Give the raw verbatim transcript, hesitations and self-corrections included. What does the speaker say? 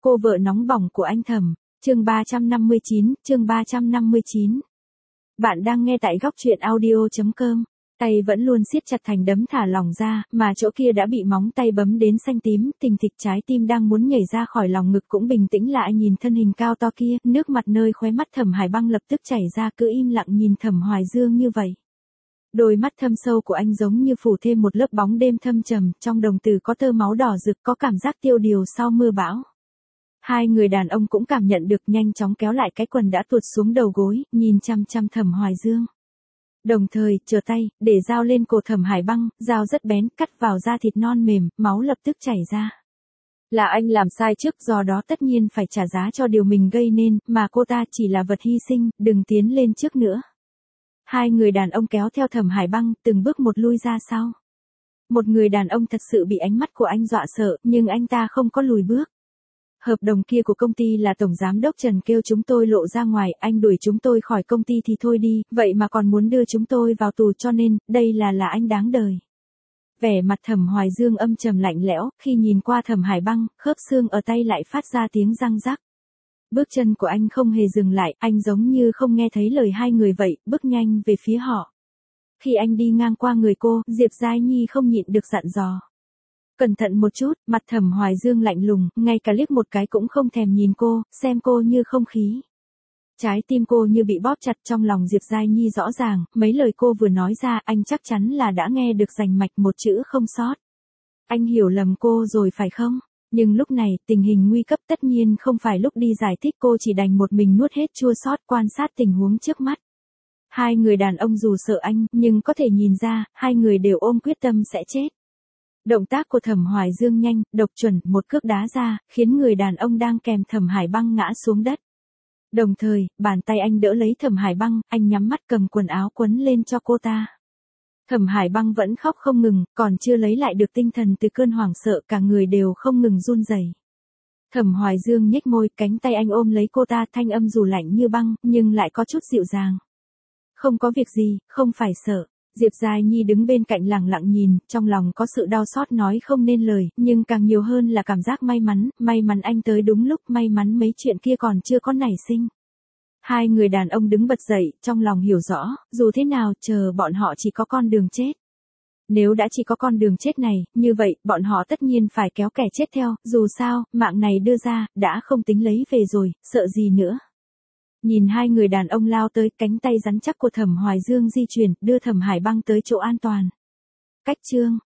Cô vợ nóng bỏng của anh Thẩm, chương ba trăm năm mươi chín, chương ba trăm năm mươi chín. Bạn đang nghe tại góc truyện audio chấm com. Tay vẫn luôn siết chặt thành đấm thả lỏng ra, mà chỗ kia đã bị móng tay bấm đến xanh tím, tình thịch trái tim đang muốn nhảy ra khỏi lòng ngực cũng bình tĩnh lại nhìn thân hình cao to kia, nước mặt nơi khóe mắt Thẩm Hải Băng lập tức chảy ra, cứ im lặng nhìn Thẩm Hoài Dương như vậy. Đôi mắt thâm sâu của anh giống như phủ thêm một lớp bóng đêm thâm trầm, trong đồng tử có tơ máu đỏ rực, có cảm giác tiêu điều sau mưa bão. Hai người đàn ông cũng cảm nhận được, nhanh chóng kéo lại cái quần đã tuột xuống đầu gối, nhìn chăm chăm Thẩm Hoài Dương. Đồng thời, trở tay, để dao lên cổ Thẩm Hải Băng, dao rất bén, cắt vào da thịt non mềm, máu lập tức chảy ra. Là anh làm sai trước, do đó tất nhiên phải trả giá cho điều mình gây nên, mà cô ta chỉ là vật hy sinh, đừng tiến lên trước nữa. Hai người đàn ông kéo theo Thẩm Hải Băng, từng bước một lui ra sau. Một người đàn ông thật sự bị ánh mắt của anh dọa sợ, nhưng anh ta không có lùi bước. Hợp đồng kia của công ty là Tổng Giám đốc Trần kêu chúng tôi lộ ra ngoài, anh đuổi chúng tôi khỏi công ty thì thôi đi, vậy mà còn muốn đưa chúng tôi vào tù, cho nên, đây là là anh đáng đời. Vẻ mặt Thẩm Hoài Dương âm trầm lạnh lẽo, khi nhìn qua Thẩm Hải Băng, khớp xương ở tay lại phát ra tiếng răng rắc. Bước chân của anh không hề dừng lại, anh giống như không nghe thấy lời hai người vậy, bước nhanh về phía họ. Khi anh đi ngang qua người cô, Diệp Giai Nhi không nhịn được dặn dò. Cẩn thận một chút, mặt Thẩm Hoài Dương lạnh lùng, ngay cả liếc một cái cũng không thèm nhìn cô, xem cô như không khí. Trái tim cô như bị bóp chặt, trong lòng Diệp Giai Nhi rõ ràng, mấy lời cô vừa nói ra, anh chắc chắn là đã nghe được rành mạch, một chữ không sót. Anh hiểu lầm cô rồi phải không? Nhưng lúc này, tình hình nguy cấp, tất nhiên không phải lúc đi giải thích, cô chỉ đành một mình nuốt hết chua xót, quan sát tình huống trước mắt. Hai người đàn ông dù sợ anh, nhưng có thể nhìn ra, hai người đều ôm quyết tâm sẽ chết. Động tác của Thẩm Hoài Dương nhanh, độc chuẩn, một cước đá ra, khiến người đàn ông đang kèm Thẩm Hải Băng ngã xuống đất. Đồng thời, bàn tay anh đỡ lấy Thẩm Hải Băng, anh nhắm mắt cầm quần áo quấn lên cho cô ta. Thẩm Hải Băng vẫn khóc không ngừng, còn chưa lấy lại được tinh thần từ cơn hoảng sợ, cả người đều không ngừng run rẩy. Thẩm Hoài Dương nhếch môi, cánh tay anh ôm lấy cô ta, thanh âm dù lạnh như băng, nhưng lại có chút dịu dàng. Không có việc gì, không phải sợ. Diệp Giai Nhi đứng bên cạnh lặng lặng nhìn, trong lòng có sự đau xót nói không nên lời, nhưng càng nhiều hơn là cảm giác may mắn, may mắn anh tới đúng lúc, may mắn mấy chuyện kia còn chưa có nảy sinh. Hai người đàn ông đứng bật dậy, trong lòng hiểu rõ, dù thế nào, chờ bọn họ chỉ có con đường chết. Nếu đã chỉ có con đường chết này, như vậy, bọn họ tất nhiên phải kéo kẻ chết theo, dù sao, mạng này đưa ra, đã không tính lấy về rồi, sợ gì nữa. Nhìn hai người đàn ông lao tới, cánh tay rắn chắc của Thẩm Hoài Dương di chuyển, đưa Thẩm Hải Băng tới chỗ an toàn. Cách chương